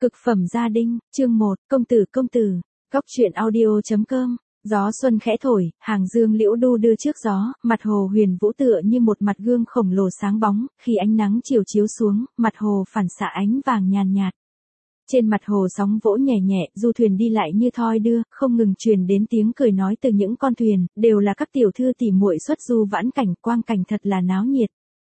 Cực phẩm gia đình, chương 1, công tử, góc truyện audio.com. Gió xuân khẽ thổi, hàng dương liễu đu đưa trước gió, mặt hồ huyền vũ tựa như một mặt gương khổng lồ sáng bóng, khi ánh nắng chiều chiếu xuống, mặt hồ phản xạ ánh vàng nhàn nhạt. Trên mặt hồ sóng vỗ nhẹ nhẹ, du thuyền đi lại như thoi đưa, không ngừng truyền đến tiếng cười nói từ những con thuyền, đều là các tiểu thư tỉ muội xuất du vãn cảnh, quang cảnh thật là náo nhiệt.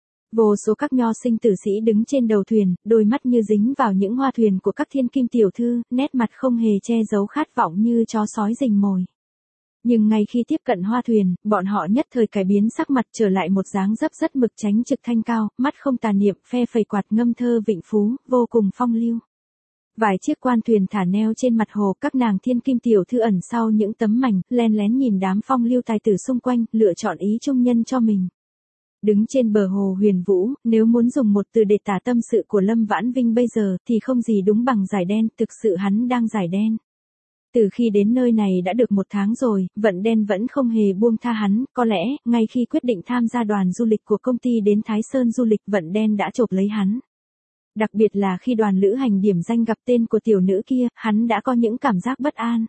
Vô số các nho sinh tử sĩ đứng trên đầu thuyền, đôi mắt như dính vào những hoa thuyền của các thiên kim tiểu thư, nét mặt không hề che giấu khát vọng như chó sói rình mồi. Nhưng ngay khi tiếp cận hoa thuyền, bọn họ nhất thời cải biến sắc mặt trở lại một dáng dấp rất mực tránh trực thanh cao, mắt không tà niệm, phe phẩy quạt ngâm thơ vịnh phú, vô cùng phong lưu. Vài chiếc quan thuyền thả neo trên mặt hồ, các nàng thiên kim tiểu thư ẩn sau những tấm mảnh, len lén nhìn đám phong lưu tài tử xung quanh, lựa chọn ý trung nhân cho mình. Đứng trên bờ hồ huyền vũ, nếu muốn dùng một từ để tả tâm sự của Lâm Vãn Vinh bây giờ thì không gì đúng bằng giải đen, thực sự hắn đang giải đen. Từ khi đến nơi này đã được 1 tháng rồi, vận đen vẫn không hề buông tha hắn, có lẽ, ngay khi quyết định tham gia đoàn du lịch của công ty đến Thái Sơn du lịch vận đen đã chộp lấy hắn. Đặc biệt là khi đoàn lữ hành điểm danh gặp tên của tiểu nữ kia, hắn đã có những cảm giác bất an.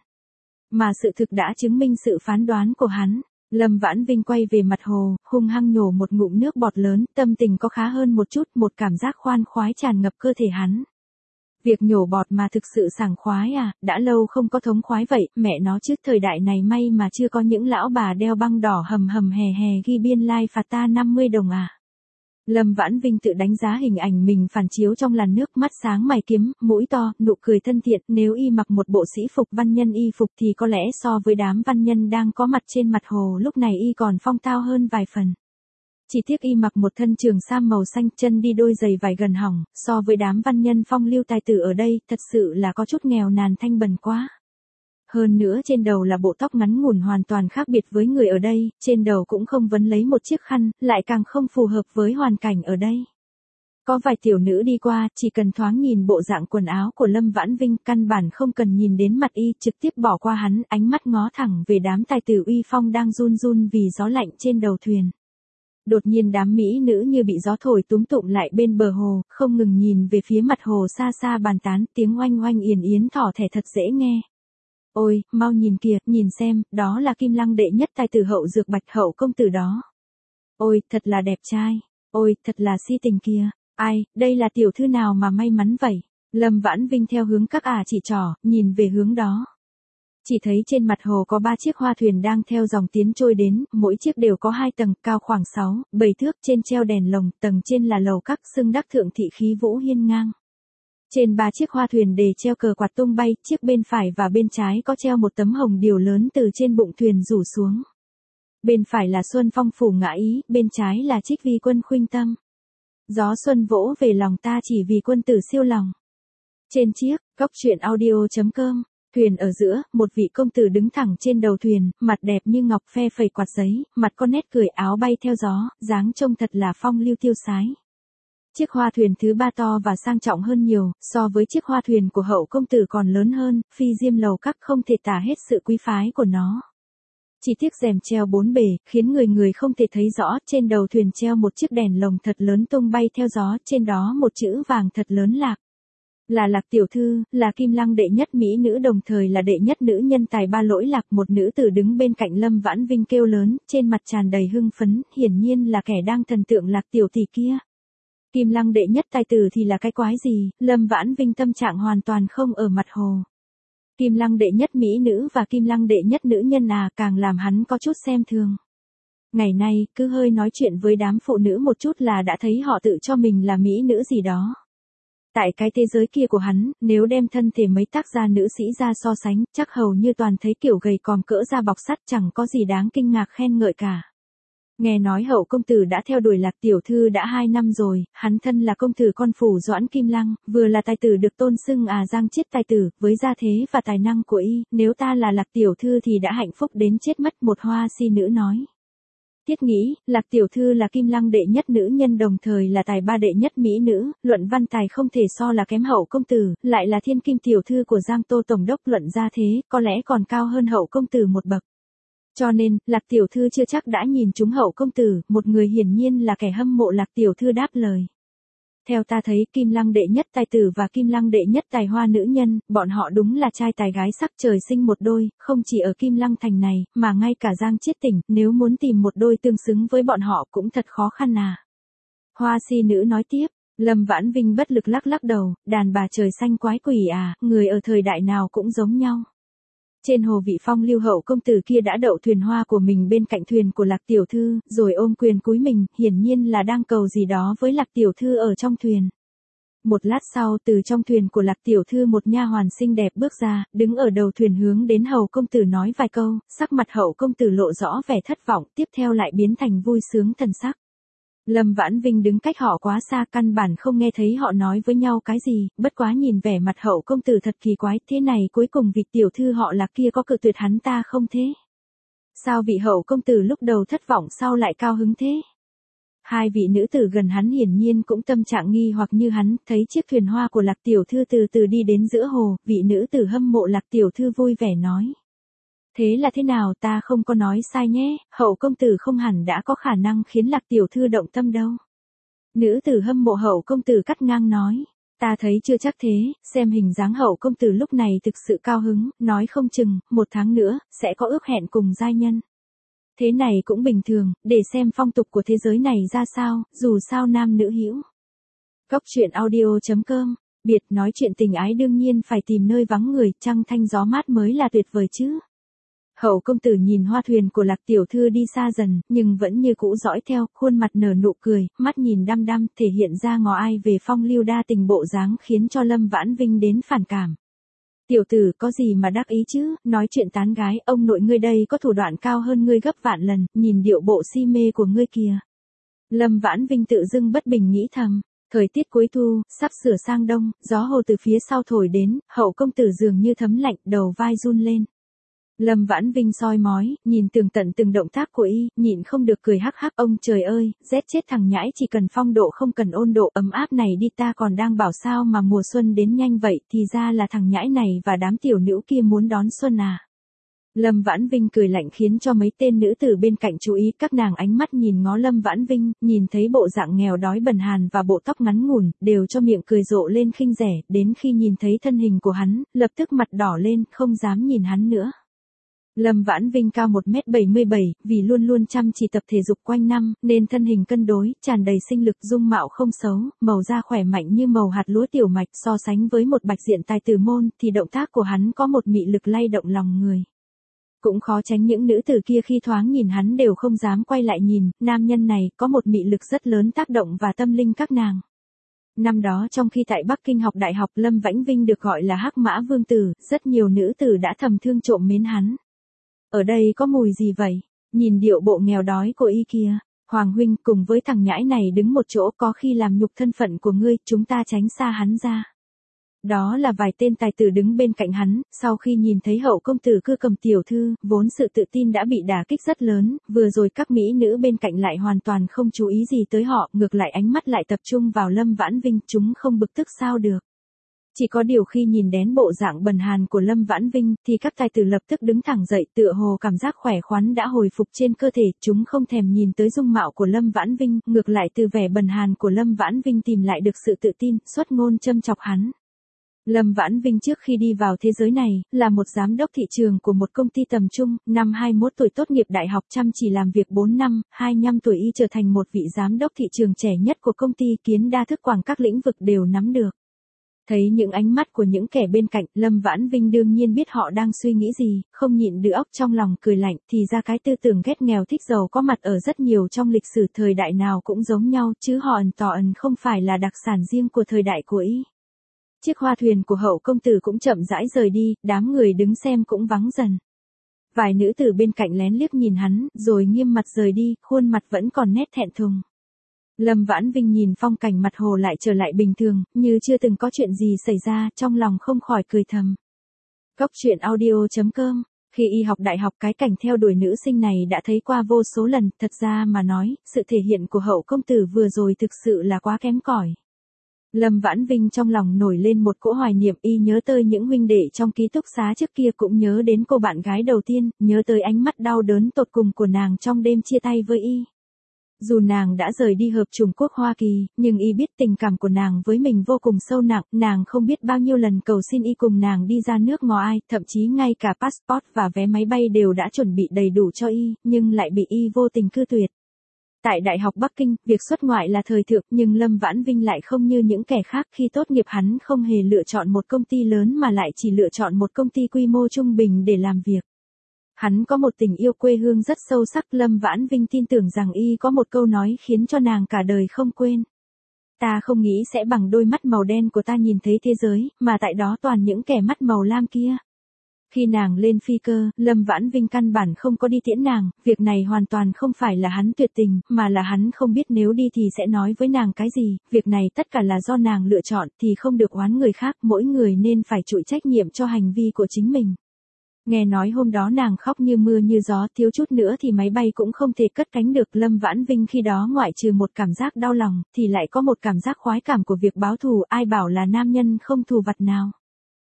Mà sự thực đã chứng minh sự phán đoán của hắn. Lâm Vãn Vinh quay về mặt hồ, hung hăng nhổ một ngụm nước bọt lớn, tâm tình có khá hơn một chút, một cảm giác khoan khoái tràn ngập cơ thể hắn. Việc nhổ bọt mà thực sự sảng khoái à, đã lâu không có thống khoái vậy, mẹ nó chứ thời đại này may mà chưa có những lão bà đeo băng đỏ hầm hầm hè hè ghi biên lai phạt ta 50 đồng à. Lâm Vãn Vinh tự đánh giá hình ảnh mình phản chiếu trong làn nước, mắt sáng mày kiếm, mũi to, nụ cười thân thiện, nếu y mặc một bộ sĩ phục văn nhân y phục thì có lẽ so với đám văn nhân đang có mặt trên mặt hồ lúc này y còn phong tao hơn vài phần. Chỉ tiếc y mặc một thân trường sam màu xanh, chân đi đôi giày vải gần hỏng, so với đám văn nhân phong lưu tài tử ở đây, thật sự là có chút nghèo nàn thanh bần quá. Hơn nữa trên đầu là bộ tóc ngắn ngủn hoàn toàn khác biệt với người ở đây, trên đầu cũng không vấn lấy một chiếc khăn, lại càng không phù hợp với hoàn cảnh ở đây. Có vài tiểu nữ đi qua, chỉ cần thoáng nhìn bộ dạng quần áo của Lâm Vãn Vinh, căn bản không cần nhìn đến mặt y, trực tiếp bỏ qua hắn, ánh mắt ngó thẳng về đám tài tử uy phong đang run run vì gió lạnh trên đầu thuyền. Đột nhiên đám mỹ nữ như bị gió thổi túm tụm lại bên bờ hồ, không ngừng nhìn về phía mặt hồ xa xa bàn tán, tiếng oanh oanh yến yến thỏ thẻ thật dễ nghe. Ôi, mau nhìn kìa, nhìn xem, đó là Kim Lăng đệ nhất tài tử Hậu Dược Bạch Hậu công tử đó. Ôi, thật là đẹp trai. Ôi, thật là si tình kìa. Ai, đây là tiểu thư nào mà may mắn vậy? Lâm Vãn Vinh theo hướng các chỉ trỏ, nhìn về hướng đó. Chỉ thấy trên mặt hồ có 3 chiếc hoa thuyền đang theo dòng tiến trôi đến, mỗi chiếc đều có 2 tầng, cao khoảng 6-7 thước, trên treo đèn lồng, tầng trên là lầu các, xưng đắc thượng thị khí vũ hiên ngang. Trên 3 chiếc hoa thuyền đề treo cờ quạt tung bay, chiếc bên phải và bên trái có treo một tấm hồng điều lớn từ trên bụng thuyền rủ xuống. Bên phải là Xuân Phong phủ ngã ý, bên trái là Trích vi quân khuynh tâm. Gió xuân vỗ về lòng ta chỉ vì quân tử siêu lòng. Trên chiếc, góc truyện audio.com, thuyền ở giữa, một vị công tử đứng thẳng trên đầu thuyền, mặt đẹp như ngọc, phe phẩy quạt giấy, mặt có nét cười, áo bay theo gió, dáng trông thật là phong lưu tiêu sái. Chiếc hoa thuyền thứ 3 to và sang trọng hơn nhiều, so với chiếc hoa thuyền của hậu công tử còn lớn hơn, phi diêm lầu các không thể tả hết sự quý phái của nó. Chỉ tiếc rèm treo 4 bề, khiến người không thể thấy rõ, trên đầu thuyền treo một chiếc đèn lồng thật lớn tung bay theo gió, trên đó một chữ vàng thật lớn Lạc. Là Lạc tiểu thư, là Kim Lăng đệ nhất mỹ nữ đồng thời là đệ nhất nữ nhân tài ba lỗi Lạc. Một nữ tử đứng bên cạnh Lâm Vãn Vinh kêu lớn, trên mặt tràn đầy hưng phấn, hiển nhiên là kẻ đang thần tượng Lạc tiểu tỷ kia. Kim Lăng đệ nhất tài tử thì là cái quái gì, Lâm Vãn Vinh tâm trạng hoàn toàn không ở mặt hồ. Kim Lăng đệ nhất mỹ nữ và Kim Lăng đệ nhất nữ nhân càng làm hắn có chút xem thường. Ngày nay, cứ hơi nói chuyện với đám phụ nữ một chút là đã thấy họ tự cho mình là mỹ nữ gì đó. Tại cái thế giới kia của hắn, nếu đem thân thể mấy tác gia nữ sĩ ra so sánh, chắc hầu như toàn thấy kiểu gầy còm cỡ da bọc sắt, chẳng có gì đáng kinh ngạc khen ngợi cả. Nghe nói hậu công tử đã theo đuổi Lạc tiểu thư đã 2 năm rồi, hắn thân là công tử con phủ Doãn Kim Lăng, vừa là tài tử được tôn xưng Giang Chiết tài tử, với gia thế và tài năng của y, nếu ta là Lạc tiểu thư thì đã hạnh phúc đến chết mất, một hoa si nữ nói. Thiết nghĩ, Lạc tiểu thư là Kim Lăng đệ nhất nữ nhân đồng thời là tài ba đệ nhất mỹ nữ, luận văn tài không thể so là kém hậu công tử, lại là thiên kim tiểu thư của Giang Tô tổng đốc, luận gia thế, có lẽ còn cao hơn hậu công tử một bậc. Cho nên, Lạc tiểu thư chưa chắc đã nhìn trúng hậu công tử, một người hiển nhiên là kẻ hâm mộ Lạc tiểu thư đáp lời. Theo ta thấy Kim Lăng đệ nhất tài tử và Kim Lăng đệ nhất tài hoa nữ nhân, bọn họ đúng là trai tài gái sắc trời sinh một đôi, không chỉ ở Kim Lăng thành này, mà ngay cả Giang Chiết tỉnh, nếu muốn tìm một đôi tương xứng với bọn họ cũng thật khó khăn à. Hoa si nữ nói tiếp, Lâm Vãn Vinh bất lực lắc lắc đầu, đàn bà trời xanh quái quỷ à, người ở thời đại nào cũng giống nhau. Trên hồ vị phong lưu hậu công tử kia đã đậu thuyền hoa của mình bên cạnh thuyền của Lạc tiểu thư, rồi ôm quyền cúi mình, hiển nhiên là đang cầu gì đó với Lạc tiểu thư ở trong thuyền. Một lát sau, từ trong thuyền của Lạc tiểu thư một nha hoàn xinh đẹp bước ra, đứng ở đầu thuyền hướng đến hậu công tử nói vài câu, sắc mặt hậu công tử lộ rõ vẻ thất vọng, tiếp theo lại biến thành vui sướng thần sắc. Lâm Vãn Vinh đứng cách họ quá xa, căn bản không nghe thấy họ nói với nhau cái gì, bất quá nhìn vẻ mặt hậu công tử thật kỳ quái, thế này cuối cùng vị tiểu thư họ Lạc kia có cự tuyệt hắn ta không thế? Sao vị hậu công tử lúc đầu thất vọng sau lại cao hứng thế? Hai vị nữ tử gần hắn hiển nhiên cũng tâm trạng nghi hoặc như hắn, thấy chiếc thuyền hoa của Lạc tiểu thư từ từ đi đến giữa hồ, vị nữ tử hâm mộ Lạc tiểu thư vui vẻ nói. Thế là thế nào, ta không có nói sai nhé, hậu công tử không hẳn đã có khả năng khiến Lạc tiểu thư động tâm đâu. Nữ tử hâm mộ hậu công tử cắt ngang nói, ta thấy chưa chắc thế, xem hình dáng hậu công tử lúc này thực sự cao hứng, nói không chừng, 1 tháng nữa, sẽ có ước hẹn cùng giai nhân. Thế này cũng bình thường, để xem phong tục của thế giới này ra sao, dù sao nam nữ hữu. Góc truyện audio.com, biệt nói chuyện tình ái đương nhiên phải tìm nơi vắng người, trăng thanh gió mát mới là tuyệt vời chứ. Hậu công tử nhìn hoa thuyền của Lạc tiểu thư đi xa dần, nhưng vẫn như cũ dõi theo, khuôn mặt nở nụ cười, mắt nhìn đăm đăm, thể hiện ra ngó ai về phong lưu đa tình bộ dáng khiến cho Lâm Vãn Vinh đến phản cảm. Tiểu tử có gì mà đắc ý chứ, nói chuyện tán gái, ông nội ngươi đây có thủ đoạn cao hơn ngươi gấp vạn lần, nhìn điệu bộ si mê của ngươi kìa. Lâm Vãn Vinh tự dưng bất bình nghĩ thầm. Thời tiết cuối thu, sắp sửa sang đông, gió hồ từ phía sau thổi đến, hậu công tử dường như thấm lạnh, đầu vai run lên. Lâm Vãn Vinh soi mói, nhìn tường tận từng động tác của y, nhịn không được cười hắc hắc, ông trời ơi, rét chết thằng nhãi chỉ cần phong độ không cần ôn độ ấm áp này đi, ta còn đang bảo sao mà mùa xuân đến nhanh vậy, thì ra là thằng nhãi này và đám tiểu nữ kia muốn đón xuân à. Lâm Vãn Vinh cười lạnh khiến cho mấy tên nữ tử bên cạnh chú ý, các nàng ánh mắt nhìn ngó Lâm Vãn Vinh, nhìn thấy bộ dạng nghèo đói bần hàn và bộ tóc ngắn ngủn, đều cho miệng cười rộ lên khinh rẻ, đến khi nhìn thấy thân hình của hắn, lập tức mặt đỏ lên, không dám nhìn hắn nữa. Lâm Vãn Vinh cao 1m77, vì luôn luôn chăm chỉ tập thể dục quanh năm, nên thân hình cân đối, tràn đầy sinh lực, dung mạo không xấu, màu da khỏe mạnh như màu hạt lúa tiểu mạch, so sánh với một bạch diện tài tử môn, thì động tác của hắn có một mị lực lay động lòng người. Cũng khó tránh những nữ tử kia khi thoáng nhìn hắn đều không dám quay lại nhìn, nam nhân này có một mị lực rất lớn tác động và tâm linh các nàng. Năm đó trong khi tại Bắc Kinh học đại học, Lâm Vãn Vinh được gọi là Hắc Mã Vương Tử, rất nhiều nữ tử đã thầm thương trộm mến hắn. Ở đây có mùi gì vậy? Nhìn điệu bộ nghèo đói của y kia. Hoàng huynh cùng với thằng nhãi này đứng một chỗ, có khi làm nhục thân phận của ngươi, chúng ta tránh xa hắn ra. Đó là vài tên tài tử đứng bên cạnh hắn, sau khi nhìn thấy hậu công tử cưa cầm tiểu thư, vốn sự tự tin đã bị đả kích rất lớn, vừa rồi các mỹ nữ bên cạnh lại hoàn toàn không chú ý gì tới họ, ngược lại ánh mắt lại tập trung vào Lâm Vãn Vinh, chúng không bực tức sao được. Chỉ có điều khi nhìn đến bộ dạng bần hàn của Lâm Vãn Vinh, thì các tài tử lập tức đứng thẳng dậy, tựa hồ cảm giác khỏe khoắn đã hồi phục trên cơ thể, chúng không thèm nhìn tới dung mạo của Lâm Vãn Vinh, ngược lại từ vẻ bần hàn của Lâm Vãn Vinh tìm lại được sự tự tin, xuất ngôn châm chọc hắn. Lâm Vãn Vinh trước khi đi vào thế giới này, là một giám đốc thị trường của một công ty tầm trung, năm 21 tuổi tốt nghiệp đại học, chăm chỉ làm việc 4 năm, 25 tuổi y trở thành một vị giám đốc thị trường trẻ nhất của công ty, kiến đa thức quảng các lĩnh vực đều nắm được. Thấy những ánh mắt của những kẻ bên cạnh, Lâm Vãn Vinh đương nhiên biết họ đang suy nghĩ gì, không nhịn được óc trong lòng cười lạnh, thì ra cái tư tưởng ghét nghèo thích giàu có mặt ở rất nhiều trong lịch sử thời đại nào cũng giống nhau, chứ họ không phải là đặc sản riêng của thời đại của y. Chiếc hoa thuyền của hậu công tử cũng chậm rãi rời đi, đám người đứng xem cũng vắng dần. Vài nữ tử bên cạnh lén liếc nhìn hắn, rồi nghiêm mặt rời đi, khuôn mặt vẫn còn nét thẹn thùng. Lâm Vãn Vinh nhìn phong cảnh mặt hồ lại trở lại bình thường, như chưa từng có chuyện gì xảy ra, trong lòng không khỏi cười thầm. Góc truyện audio.com, khi y học đại học cái cảnh theo đuổi nữ sinh này đã thấy qua vô số lần, thật ra mà nói, sự thể hiện của hậu công tử vừa rồi thực sự là quá kém cỏi. Lâm Vãn Vinh trong lòng nổi lên một cỗ hoài niệm, y nhớ tới những huynh đệ trong ký túc xá trước kia, cũng nhớ đến cô bạn gái đầu tiên, nhớ tới ánh mắt đau đớn tột cùng của nàng trong đêm chia tay với y. Dù nàng đã rời đi hợp chủng quốc Hoa Kỳ, nhưng y biết tình cảm của nàng với mình vô cùng sâu nặng, nàng không biết bao nhiêu lần cầu xin y cùng nàng đi ra nước ngoài, thậm chí ngay cả passport và vé máy bay đều đã chuẩn bị đầy đủ cho y, nhưng lại bị y vô tình cự tuyệt. Tại Đại học Bắc Kinh, việc xuất ngoại là thời thượng, nhưng Lâm Vãn Vinh lại không như những kẻ khác, khi tốt nghiệp hắn không hề lựa chọn một công ty lớn mà lại chỉ lựa chọn một công ty quy mô trung bình để làm việc. Hắn có một tình yêu quê hương rất sâu sắc, Lâm Vãn Vinh tin tưởng rằng y có một câu nói khiến cho nàng cả đời không quên. Ta không nghĩ sẽ bằng đôi mắt màu đen của ta nhìn thấy thế giới, mà tại đó toàn những kẻ mắt màu lam kia. Khi nàng lên phi cơ, Lâm Vãn Vinh căn bản không có đi tiễn nàng, việc này hoàn toàn không phải là hắn tuyệt tình, mà là hắn không biết nếu đi thì sẽ nói với nàng cái gì, việc này tất cả là do nàng lựa chọn thì không được oán người khác, mỗi người nên phải chịu trách nhiệm cho hành vi của chính mình. Nghe nói hôm đó nàng khóc như mưa như gió, thiếu chút nữa thì máy bay cũng không thể cất cánh được. Lâm Vãn Vinh khi đó ngoại trừ một cảm giác đau lòng, thì lại có một cảm giác khoái cảm của việc báo thù, ai bảo là nam nhân không thù vặt nào.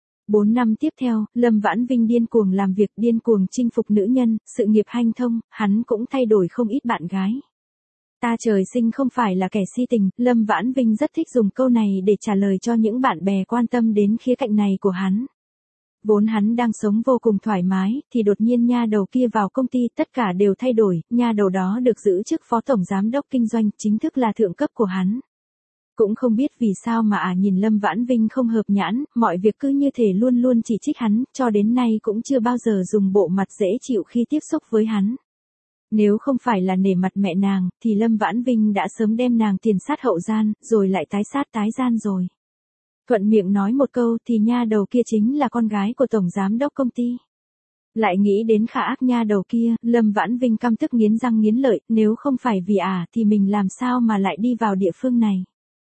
4 năm tiếp theo, Lâm Vãn Vinh điên cuồng làm việc, điên cuồng chinh phục nữ nhân, sự nghiệp hanh thông, hắn cũng thay đổi không ít bạn gái. Ta trời sinh không phải là kẻ si tình, Lâm Vãn Vinh rất thích dùng câu này để trả lời cho những bạn bè quan tâm đến khía cạnh này của hắn. Vốn hắn đang sống vô cùng thoải mái, thì đột nhiên nha đầu kia vào công ty, tất cả đều thay đổi, nha đầu đó được giữ chức phó tổng giám đốc kinh doanh, chính thức là thượng cấp của hắn. Cũng không biết vì sao mà nhìn Lâm Vãn Vinh không hợp nhãn, mọi việc cứ như thể luôn luôn chỉ trích hắn, cho đến nay cũng chưa bao giờ dùng bộ mặt dễ chịu khi tiếp xúc với hắn. Nếu không phải là nể mặt mẹ nàng, thì Lâm Vãn Vinh đã sớm đem nàng tiền sát hậu gian, rồi lại tái sát tái gian rồi. Thuận miệng nói một câu thì nha đầu kia chính là con gái của tổng giám đốc công ty. Lại nghĩ đến khả ác nha đầu kia, Lâm Vãn Vinh căm tức nghiến răng nghiến lợi, nếu không phải vì thì mình làm sao mà lại đi vào địa phương này.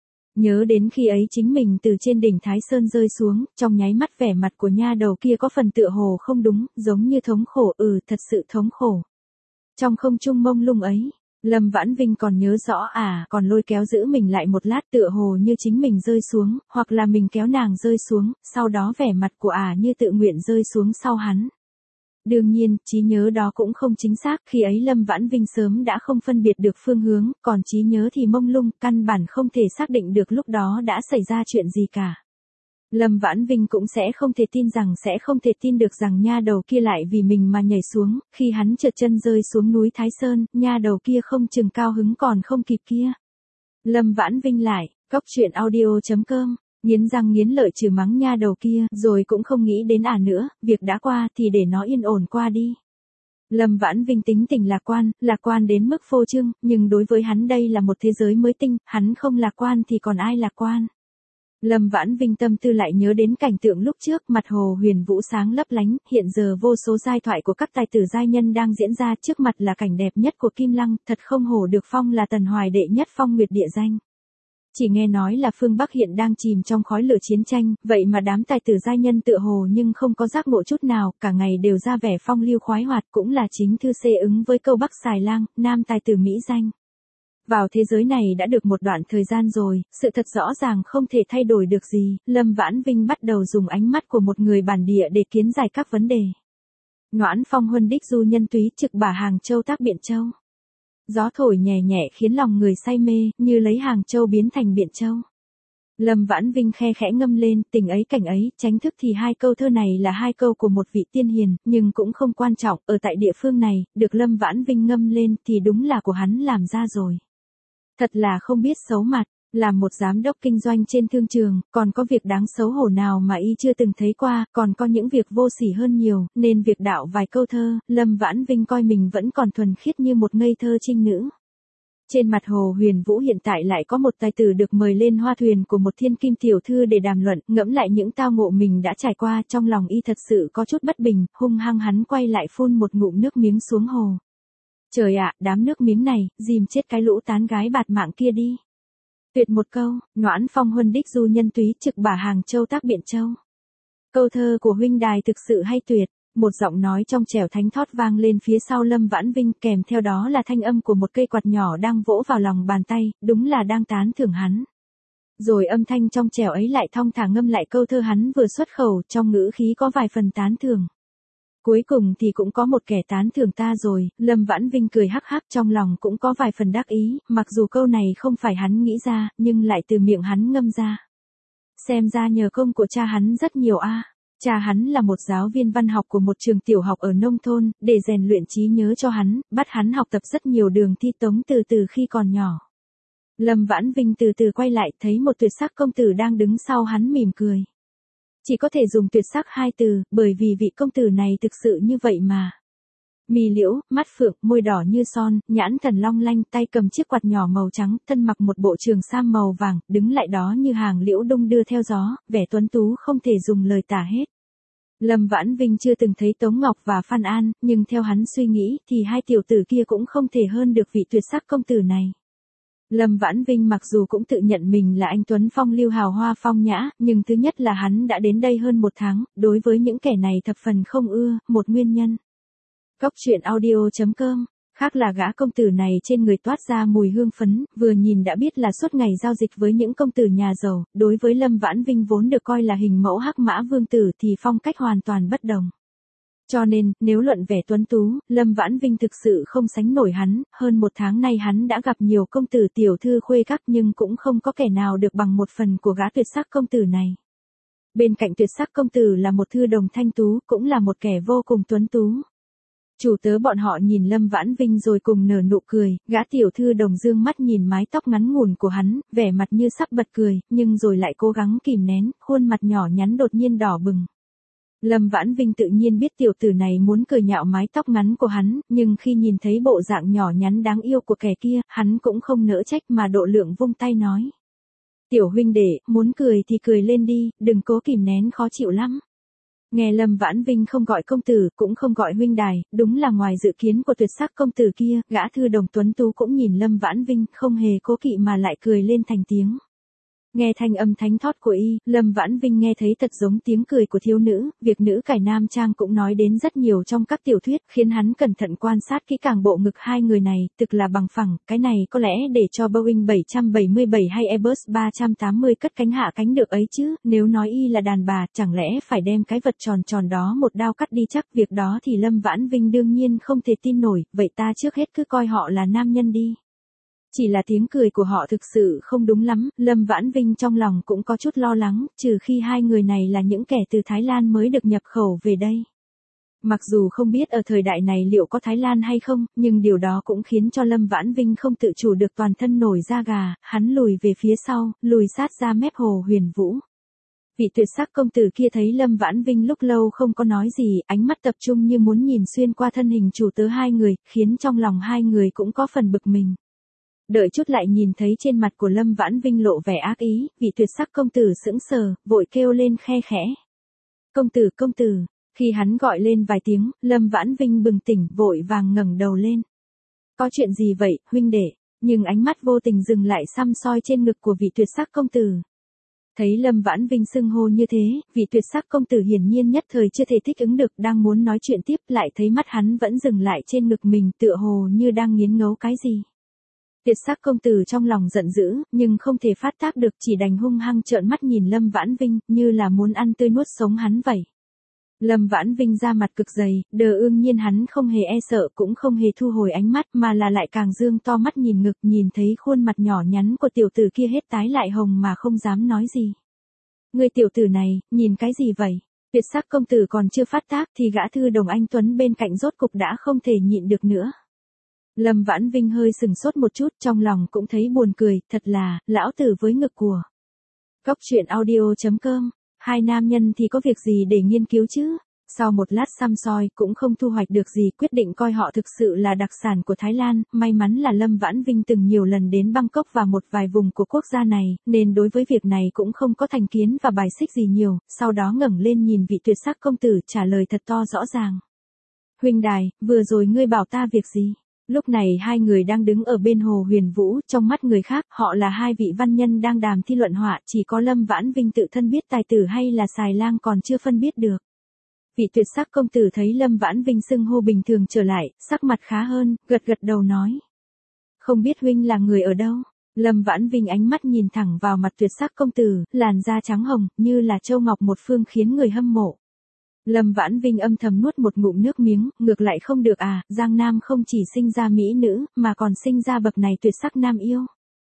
Nhớ đến khi ấy chính mình từ trên đỉnh Thái Sơn rơi xuống, trong nháy mắt vẻ mặt của nha đầu kia có phần tựa hồ không đúng, giống như thống khổ, thật sự thống khổ. Trong không trung mông lung ấy, Lâm Vãn Vinh còn nhớ rõ còn lôi kéo giữ mình lại một lát tựa hồ như chính mình rơi xuống, hoặc là mình kéo nàng rơi xuống, sau đó vẻ mặt của như tự nguyện rơi xuống sau hắn. Đương nhiên, trí nhớ đó cũng không chính xác, khi ấy Lâm Vãn Vinh sớm đã không phân biệt được phương hướng, còn trí nhớ thì mông lung, căn bản không thể xác định được lúc đó đã xảy ra chuyện gì cả. Lâm Vãn Vinh cũng sẽ không thể tin được rằng nha đầu kia lại vì mình mà nhảy xuống, khi hắn trượt chân rơi xuống núi Thái Sơn, nha đầu kia không chừng cao hứng còn không kịp kia. Lâm Vãn Vinh lại, coctruyện.audio.com, nghiến răng nghiến lợi trừ mắng nha đầu kia, rồi cũng không nghĩ đến nữa, việc đã qua thì để nó yên ổn qua đi. Lâm Vãn Vinh tính tình lạc quan đến mức phô trương, nhưng đối với hắn đây là một thế giới mới tinh, hắn không lạc quan thì còn ai lạc quan. Lâm Vãn Vinh tâm tư lại nhớ đến cảnh tượng lúc trước, mặt hồ huyền vũ sáng lấp lánh, hiện giờ vô số giai thoại của các tài tử giai nhân đang diễn ra, trước mặt là cảnh đẹp nhất của Kim Lăng, thật không hổ được phong là Tần Hoài đệ nhất phong nguyệt địa danh. Chỉ nghe nói là phương Bắc hiện đang chìm trong khói lửa chiến tranh, vậy mà đám tài tử giai nhân tựa hồ nhưng không có giác ngộ chút nào, cả ngày đều ra vẻ phong lưu khoái hoạt, cũng là chính thư xê ứng với câu Bắc xài lang, nam tài tử mỹ danh. Vào thế giới này đã được một đoạn thời gian rồi, sự thật rõ ràng không thể thay đổi được gì, Lâm Vãn Vinh bắt đầu dùng ánh mắt của một người bản địa để kiến giải các vấn đề. Noãn Phong huân đích du nhân túy trực bả Hàng Châu tác Biện Châu. Gió thổi nhẹ nhẹ khiến lòng người say mê, như lấy Hàng Châu biến thành Biện Châu. Lâm Vãn Vinh khe khẽ ngâm lên, tình ấy cảnh ấy, tránh thức thì hai câu thơ này là hai câu của một vị tiên hiền, nhưng cũng không quan trọng, ở tại địa phương này, được Lâm Vãn Vinh ngâm lên thì đúng là của hắn làm ra rồi. Thật là không biết xấu mặt, làm một giám đốc kinh doanh trên thương trường, còn có việc đáng xấu hổ nào mà y chưa từng thấy qua, còn có những việc vô sỉ hơn nhiều, nên việc đạo vài câu thơ, Lâm Vãn Vinh coi mình vẫn còn thuần khiết như một ngây thơ trinh nữ. Trên mặt hồ huyền vũ hiện tại lại có một tài tử được mời lên hoa thuyền của một thiên kim tiểu thư để đàm luận, ngẫm lại những tao ngộ mình đã trải qua, trong lòng y thật sự có chút bất bình, hung hăng hắn quay lại phun một ngụm nước miếng xuống hồ. Trời ạ, đám nước miếng này, dìm chết cái lũ tán gái bạt mạng kia đi. Tuyệt một câu, Noãn Phong huân đích du nhân túy trực bả Hàng Châu tác Biện Châu. Câu thơ của huynh đài thực sự hay tuyệt, một giọng nói trong trẻo thánh thót vang lên phía sau Lâm Vãn Vinh, kèm theo đó là thanh âm của một cây quạt nhỏ đang vỗ vào lòng bàn tay, đúng là đang tán thưởng hắn. Rồi âm thanh trong trẻo ấy lại thong thả ngâm lại câu thơ hắn vừa xuất khẩu, trong ngữ khí có vài phần tán thưởng. Cuối cùng thì cũng có một kẻ tán thưởng ta rồi, Lâm Vãn Vinh cười hắc hắc trong lòng cũng có vài phần đắc ý, mặc dù câu này không phải hắn nghĩ ra, nhưng lại từ miệng hắn ngâm ra. Xem ra nhờ công của cha hắn rất nhiều a. Cha hắn là một giáo viên văn học của một trường tiểu học ở nông thôn, để rèn luyện trí nhớ cho hắn, bắt hắn học tập rất nhiều đường thi tống từ khi còn nhỏ. Lâm Vãn Vinh từ từ quay lại thấy một tuyệt sắc công tử đang đứng sau hắn mỉm cười. Chỉ có thể dùng tuyệt sắc hai từ, bởi vì vị công tử này thực sự như vậy mà. Mi liễu, mắt phượng, môi đỏ như son, nhãn thần long lanh, tay cầm chiếc quạt nhỏ màu trắng, thân mặc một bộ trường sam màu vàng, đứng lại đó như hàng liễu đung đưa theo gió, vẻ tuấn tú không thể dùng lời tả hết. Lâm Vãn Vinh chưa từng thấy Tống Ngọc và Phan An, nhưng theo hắn suy nghĩ thì hai tiểu tử kia cũng không thể hơn được vị tuyệt sắc công tử này. Lâm Vãn Vinh mặc dù cũng tự nhận mình là anh tuấn phong lưu hào hoa phong nhã, nhưng thứ nhất là hắn đã đến đây hơn một tháng, đối với những kẻ này thập phần không ưa, một nguyên nhân. Cóc truyện audio.com, khác là gã công tử này trên người toát ra mùi hương phấn, vừa nhìn đã biết là suốt ngày giao dịch với những công tử nhà giàu, đối với Lâm Vãn Vinh vốn được coi là hình mẫu hắc mã vương tử thì phong cách hoàn toàn bất đồng. Cho nên, nếu luận vẻ tuấn tú, Lâm Vãn Vinh thực sự không sánh nổi hắn, hơn một tháng nay hắn đã gặp nhiều công tử tiểu thư khuê các nhưng cũng không có kẻ nào được bằng một phần của gã tuyệt sắc công tử này. Bên cạnh tuyệt sắc công tử là một thư đồng thanh tú, cũng là một kẻ vô cùng tuấn tú. Chủ tớ bọn họ nhìn Lâm Vãn Vinh rồi cùng nở nụ cười, gã tiểu thư đồng dương mắt nhìn mái tóc ngắn ngủn của hắn, vẻ mặt như sắp bật cười, nhưng rồi lại cố gắng kìm nén, khuôn mặt nhỏ nhắn đột nhiên đỏ bừng. Lâm Vãn Vinh tự nhiên biết tiểu tử này muốn cười nhạo mái tóc ngắn của hắn, nhưng khi nhìn thấy bộ dạng nhỏ nhắn đáng yêu của kẻ kia, hắn cũng không nỡ trách mà độ lượng vung tay nói. Tiểu huynh đệ, muốn cười thì cười lên đi, đừng cố kìm nén khó chịu lắm. Nghe Lâm Vãn Vinh không gọi công tử, cũng không gọi huynh đài, đúng là ngoài dự kiến của tuyệt sắc công tử kia, gã thư đồng tuấn tú cũng nhìn Lâm Vãn Vinh, không hề cố kỵ mà lại cười lên thành tiếng. Nghe thanh âm thánh thót của y, Lâm Vãn Vinh nghe thấy thật giống tiếng cười của thiếu nữ, việc nữ cải nam trang cũng nói đến rất nhiều trong các tiểu thuyết, khiến hắn cẩn thận quan sát kỹ càng bộ ngực hai người này, thực là bằng phẳng, cái này có lẽ để cho Boeing 777 hay Airbus 380 cất cánh hạ cánh được ấy chứ, nếu nói y là đàn bà, chẳng lẽ phải đem cái vật tròn tròn đó một đao cắt đi chắc, việc đó thì Lâm Vãn Vinh đương nhiên không thể tin nổi, vậy ta trước hết cứ coi họ là nam nhân đi. Chỉ là tiếng cười của họ thực sự không đúng lắm, Lâm Vãn Vinh trong lòng cũng có chút lo lắng, trừ khi hai người này là những kẻ từ Thái Lan mới được nhập khẩu về đây. Mặc dù không biết ở thời đại này liệu có Thái Lan hay không, nhưng điều đó cũng khiến cho Lâm Vãn Vinh không tự chủ được toàn thân nổi da gà, hắn lùi về phía sau, lùi sát ra mép Hồ Huyền Vũ. Vị tuyệt sắc công tử kia thấy Lâm Vãn Vinh lúc lâu không có nói gì, ánh mắt tập trung như muốn nhìn xuyên qua thân hình chủ tớ hai người, khiến trong lòng hai người cũng có phần bực mình. Đợi chút lại nhìn thấy trên mặt của Lâm Vãn Vinh lộ vẻ ác ý, vị tuyệt sắc công tử sững sờ, vội kêu lên khe khẽ. Công tử, khi hắn gọi lên vài tiếng, Lâm Vãn Vinh bừng tỉnh, vội vàng ngẩng đầu lên. Có chuyện gì vậy, huynh đệ? Nhưng ánh mắt vô tình dừng lại săm soi trên ngực của vị tuyệt sắc công tử. Thấy Lâm Vãn Vinh xưng hô như thế, vị tuyệt sắc công tử hiển nhiên nhất thời chưa thể thích ứng được, đang muốn nói chuyện tiếp, lại thấy mắt hắn vẫn dừng lại trên ngực mình, tựa hồ như đang nghiến ngấu cái gì. Tuyệt sắc công tử trong lòng giận dữ, nhưng không thể phát tác được, chỉ đành hung hăng trợn mắt nhìn Lâm Vãn Vinh, như là muốn ăn tươi nuốt sống hắn vậy. Lâm Vãn Vinh ra mặt cực dày, đờ ương nhiên hắn không hề e sợ, cũng không hề thu hồi ánh mắt, mà là lại càng dương to mắt nhìn ngực, nhìn thấy khuôn mặt nhỏ nhắn của tiểu tử kia hết tái lại hồng mà không dám nói gì. Người tiểu tử này, nhìn cái gì vậy? Tuyệt sắc công tử còn chưa phát tác thì gã thư đồng anh Tuấn bên cạnh rốt cục đã không thể nhịn được nữa. Lâm Vãn Vinh hơi sừng sốt một chút, trong lòng cũng thấy buồn cười, thật là, lão tử với ngực của. Cóc truyện audio.com, hai nam nhân thì có việc gì để nghiên cứu chứ? Sau một lát săm soi, cũng không thu hoạch được gì, quyết định coi họ thực sự là đặc sản của Thái Lan, may mắn là Lâm Vãn Vinh từng nhiều lần đến Bangkok và một vài vùng của quốc gia này, nên đối với việc này cũng không có thành kiến và bài xích gì nhiều, sau đó ngẩng lên nhìn vị tuyệt sắc công tử, trả lời thật to rõ ràng. Huynh đài, vừa rồi ngươi bảo ta việc gì? Lúc này hai người đang đứng ở bên Hồ Huyền Vũ, trong mắt người khác, họ là hai vị văn nhân đang đàm thi luận họa, chỉ có Lâm Vãn Vinh tự thân biết tài tử hay là xài lang còn chưa phân biết được. Vị tuyệt sắc công tử thấy Lâm Vãn Vinh xưng hô bình thường trở lại, sắc mặt khá hơn, gật gật đầu nói. Không biết huynh là người ở đâu? Lâm Vãn Vinh ánh mắt nhìn thẳng vào mặt tuyệt sắc công tử, làn da trắng hồng, như là châu ngọc một phương khiến người hâm mộ. Lâm Vãn Vinh âm thầm nuốt một ngụm nước miếng, ngược lại không được à, Giang Nam không chỉ sinh ra mỹ nữ, mà còn sinh ra bậc này tuyệt sắc nam yêu.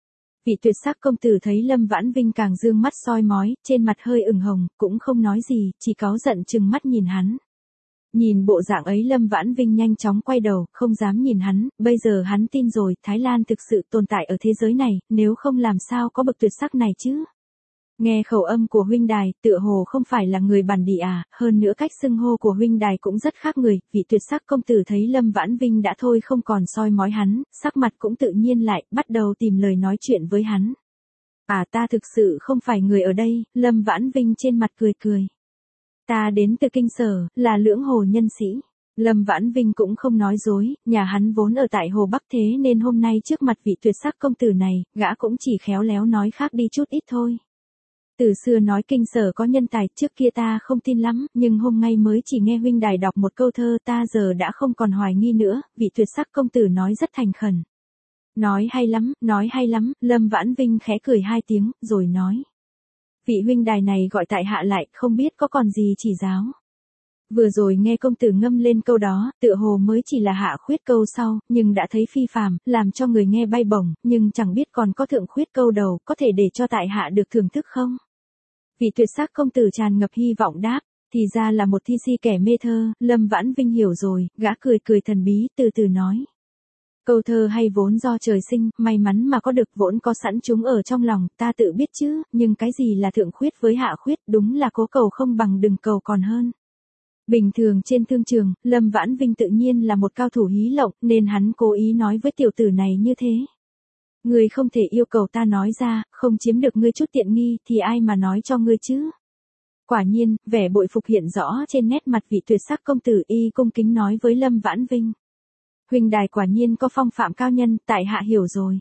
Vị tuyệt sắc công tử thấy Lâm Vãn Vinh càng dương mắt soi mói, trên mặt hơi ửng hồng, cũng không nói gì, chỉ cáu giận trừng mắt nhìn hắn. Nhìn bộ dạng ấy Lâm Vãn Vinh nhanh chóng quay đầu, không dám nhìn hắn, bây giờ hắn tin rồi, Thái Lan thực sự tồn tại ở thế giới này, nếu không làm sao có bậc tuyệt sắc này chứ. Nghe khẩu âm của huynh đài, tựa hồ không phải là người bản địa à, hơn nữa cách xưng hô của huynh đài cũng rất khác người, vị tuyệt sắc công tử thấy Lâm Vãn Vinh đã thôi không còn soi mói hắn, sắc mặt cũng tự nhiên lại, bắt đầu tìm lời nói chuyện với hắn. À ta thực sự không phải người ở đây, Lâm Vãn Vinh trên mặt cười cười. Ta đến từ Kinh Sở, là Lưỡng Hồ nhân sĩ. Lâm Vãn Vinh cũng không nói dối, nhà hắn vốn ở tại Hồ Bắc thế nên hôm nay trước mặt vị tuyệt sắc công tử này, gã cũng chỉ khéo léo nói khác đi chút ít thôi. Từ xưa nói Kinh Sở có nhân tài, trước kia ta không tin lắm, nhưng hôm nay mới chỉ nghe huynh đài đọc một câu thơ ta giờ đã không còn hoài nghi nữa, vị tuyệt sắc công tử nói rất thành khẩn. Nói hay lắm, Lâm Vãn Vinh khẽ cười hai tiếng, rồi nói. Vị huynh đài này gọi tại hạ lại, không biết có còn gì chỉ giáo. Vừa rồi nghe công tử ngâm lên câu đó, tựa hồ mới chỉ là hạ khuyết câu sau, nhưng đã thấy phi phàm, làm cho người nghe bay bổng, nhưng chẳng biết còn có thượng khuyết câu đầu, có thể để cho tại hạ được thưởng thức không? Vị tuyệt sắc công tử tràn ngập hy vọng đáp, thì ra là một thi si kẻ mê thơ, Lâm Vãn Vinh hiểu rồi, gã cười cười thần bí, từ từ nói. Câu thơ hay vốn do trời sinh, may mắn mà có được vốn có sẵn chúng ở trong lòng, ta tự biết chứ, nhưng cái gì là thượng khuyết với hạ khuyết, đúng là cố cầu không bằng đừng cầu còn hơn. Bình thường trên thương trường, Lâm Vãn Vinh tự nhiên là một cao thủ hí lộng, nên hắn cố ý nói với tiểu tử này như thế. Ngươi không thể yêu cầu ta nói ra, không chiếm được ngươi chút tiện nghi, thì ai mà nói cho ngươi chứ? Quả nhiên, vẻ bội phục hiện rõ trên nét mặt vị tuyệt sắc công tử y cung kính nói với Lâm Vãn Vinh. Huynh đài quả nhiên có phong phạm cao nhân, tại hạ hiểu rồi.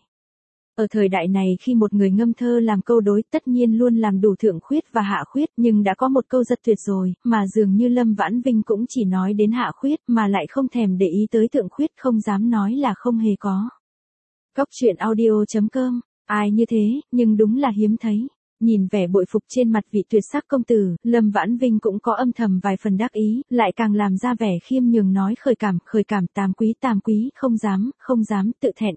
Ở thời đại này khi một người ngâm thơ làm câu đối tất nhiên luôn làm đủ thượng khuyết và hạ khuyết, nhưng đã có một câu rất tuyệt rồi, mà dường như Lâm Vãn Vinh cũng chỉ nói đến hạ khuyết mà lại không thèm để ý tới thượng khuyết, không dám nói là không hề có. Góc truyện audio.com, ai như thế, nhưng đúng là hiếm thấy. Nhìn vẻ bội phục trên mặt vị tuyệt sắc công tử, Lâm Vãn Vinh cũng có âm thầm vài phần đắc ý, lại càng làm ra vẻ khiêm nhường nói khởi cảm, tam quý, không dám, tự thẹn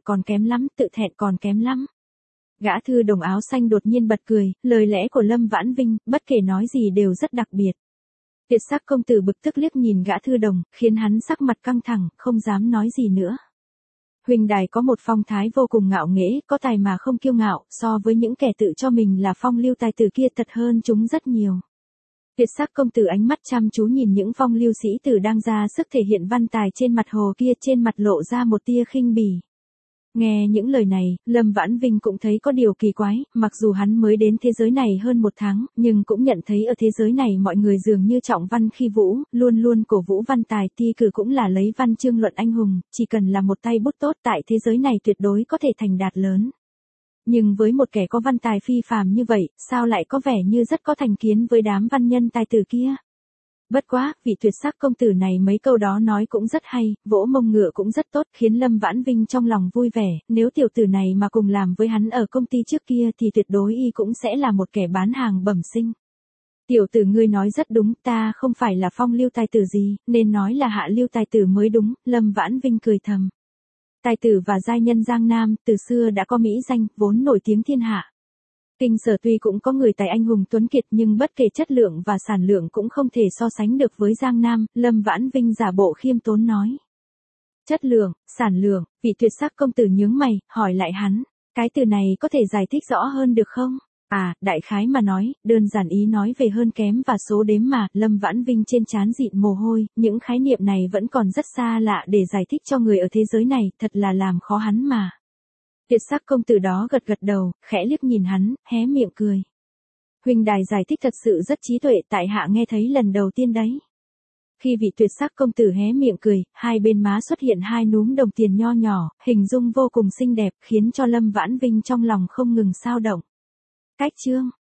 còn kém lắm. Gã thư đồng áo xanh đột nhiên bật cười, lời lẽ của Lâm Vãn Vinh, bất kể nói gì đều rất đặc biệt. Tuyệt sắc công tử bực tức liếc nhìn gã thư đồng, khiến hắn sắc mặt căng thẳng, không dám nói gì nữa. Huynh đài có một phong thái vô cùng ngạo nghễ, có tài mà không kiêu ngạo, so với những kẻ tự cho mình là phong lưu tài tử kia thật hơn chúng rất nhiều. Tuyệt sắc công tử ánh mắt chăm chú nhìn những phong lưu sĩ tử đang ra sức thể hiện văn tài trên mặt hồ kia, trên mặt lộ ra một tia khinh bỉ. Nghe những lời này, Lâm Vãn Vinh cũng thấy có điều kỳ quái, mặc dù hắn mới đến thế giới này hơn một tháng, nhưng cũng nhận thấy ở thế giới này mọi người dường như trọng văn khi vũ, luôn luôn cổ vũ văn tài, thi cử cũng là lấy văn chương luận anh hùng, chỉ cần là một tay bút tốt tại thế giới này tuyệt đối có thể thành đạt lớn. Nhưng với một kẻ có văn tài phi phàm như vậy, sao lại có vẻ như rất có thành kiến với đám văn nhân tài tử kia? Bất quá, vị tuyệt sắc công tử này mấy câu đó nói cũng rất hay, vỗ mông ngựa cũng rất tốt, khiến Lâm Vãn Vinh trong lòng vui vẻ, nếu tiểu tử này mà cùng làm với hắn ở công ty trước kia thì tuyệt đối y cũng sẽ là một kẻ bán hàng bẩm sinh. Tiểu tử ngươi nói rất đúng, ta không phải là phong lưu tài tử gì, nên nói là hạ lưu tài tử mới đúng, Lâm Vãn Vinh cười thầm. Tài tử và giai nhân Giang Nam, từ xưa đã có mỹ danh, vốn nổi tiếng thiên hạ. Kinh Sở tuy cũng có người tài anh hùng tuấn kiệt nhưng bất kể chất lượng và sản lượng cũng không thể so sánh được với Giang Nam, Lâm Vãn Vinh giả bộ khiêm tốn nói. Chất lượng, sản lượng, vị tuyệt sắc công tử nhướng mày, hỏi lại hắn, cái từ này có thể giải thích rõ hơn được không? À, đại khái mà nói, đơn giản ý nói về hơn kém và số đếm mà, Lâm Vãn Vinh trên trán dịn mồ hôi, những khái niệm này vẫn còn rất xa lạ để giải thích cho người ở thế giới này, thật là làm khó hắn mà. Tuyệt sắc công tử đó gật gật đầu, khẽ liếc nhìn hắn, hé miệng cười. Huynh đài giải thích thật sự rất trí tuệ, tại hạ nghe thấy lần đầu tiên đấy. Khi vị tuyệt sắc công tử hé miệng cười, hai bên má xuất hiện hai núm đồng tiền nho nhỏ, hình dung vô cùng xinh đẹp, khiến cho Lâm Vãn Vinh trong lòng không ngừng xao động. Cách chương